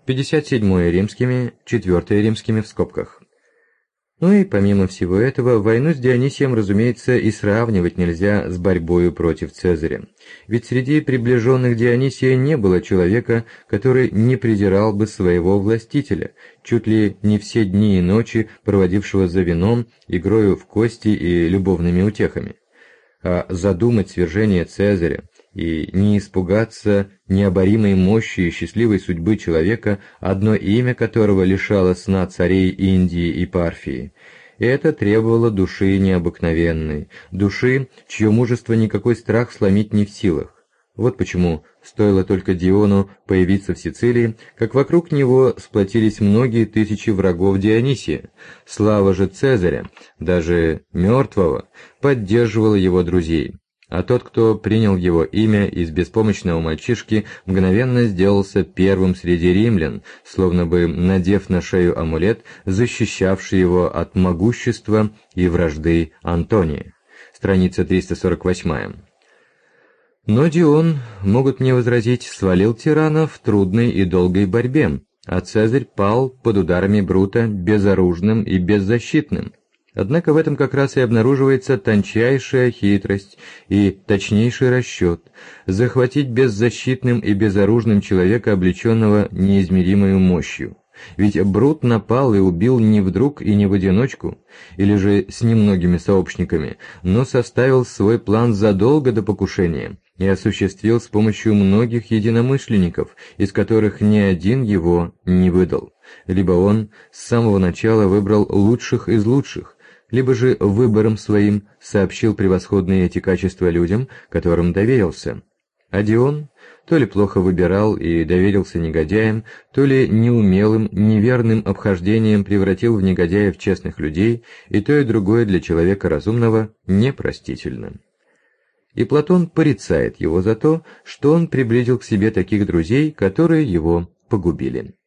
57 римскими, 4 римскими в скобках. Ну и помимо всего этого, войну с Дионисием, разумеется, и сравнивать нельзя с борьбою против Цезаря. Ведь среди приближенных Дионисия не было человека, который не презирал бы своего властителя, чуть ли не все дни и ночи проводившего за вином, игрою в кости и любовными утехами. А задумать свержение Цезаря и не испугаться необоримой мощи и счастливой судьбы человека, одно имя которого лишало сна царей Индии и Парфии. Это требовало души необыкновенной, души, чье мужество никакой страх сломить не в силах. Вот почему стоило только Диону появиться в Сицилии, как вокруг него сплотились многие тысячи врагов Дионисия. Слава же Цезаря, даже мертвого, поддерживала его друзей. А тот, кто принял его имя из беспомощного мальчишки, мгновенно сделался первым среди римлян, словно бы надев на шею амулет, защищавший его от могущества и вражды Антония. Страница 348. Но Дион, могут мне возразить, свалил тирана в трудной и долгой борьбе, а Цезарь пал под ударами Брута безоружным и беззащитным. Однако в этом как раз и обнаруживается тончайшая хитрость и точнейший расчет – захватить беззащитным и безоружным человека, облеченного неизмеримой мощью. Ведь Брут напал и убил не вдруг и не в одиночку, или же с немногими сообщниками, но составил свой план задолго до покушения и осуществил с помощью многих единомышленников, из которых ни один его не выдал. Либо он с самого начала выбрал лучших из лучших, либо же выбором своим сообщил превосходные эти качества людям, которым доверился. А Дион то ли плохо выбирал и доверился негодяям, то ли неумелым, неверным обхождением превратил в негодяев честных людей, и то и другое для человека разумного непростительно. И Платон порицает его за то, что он приблизил к себе таких друзей, которые его погубили.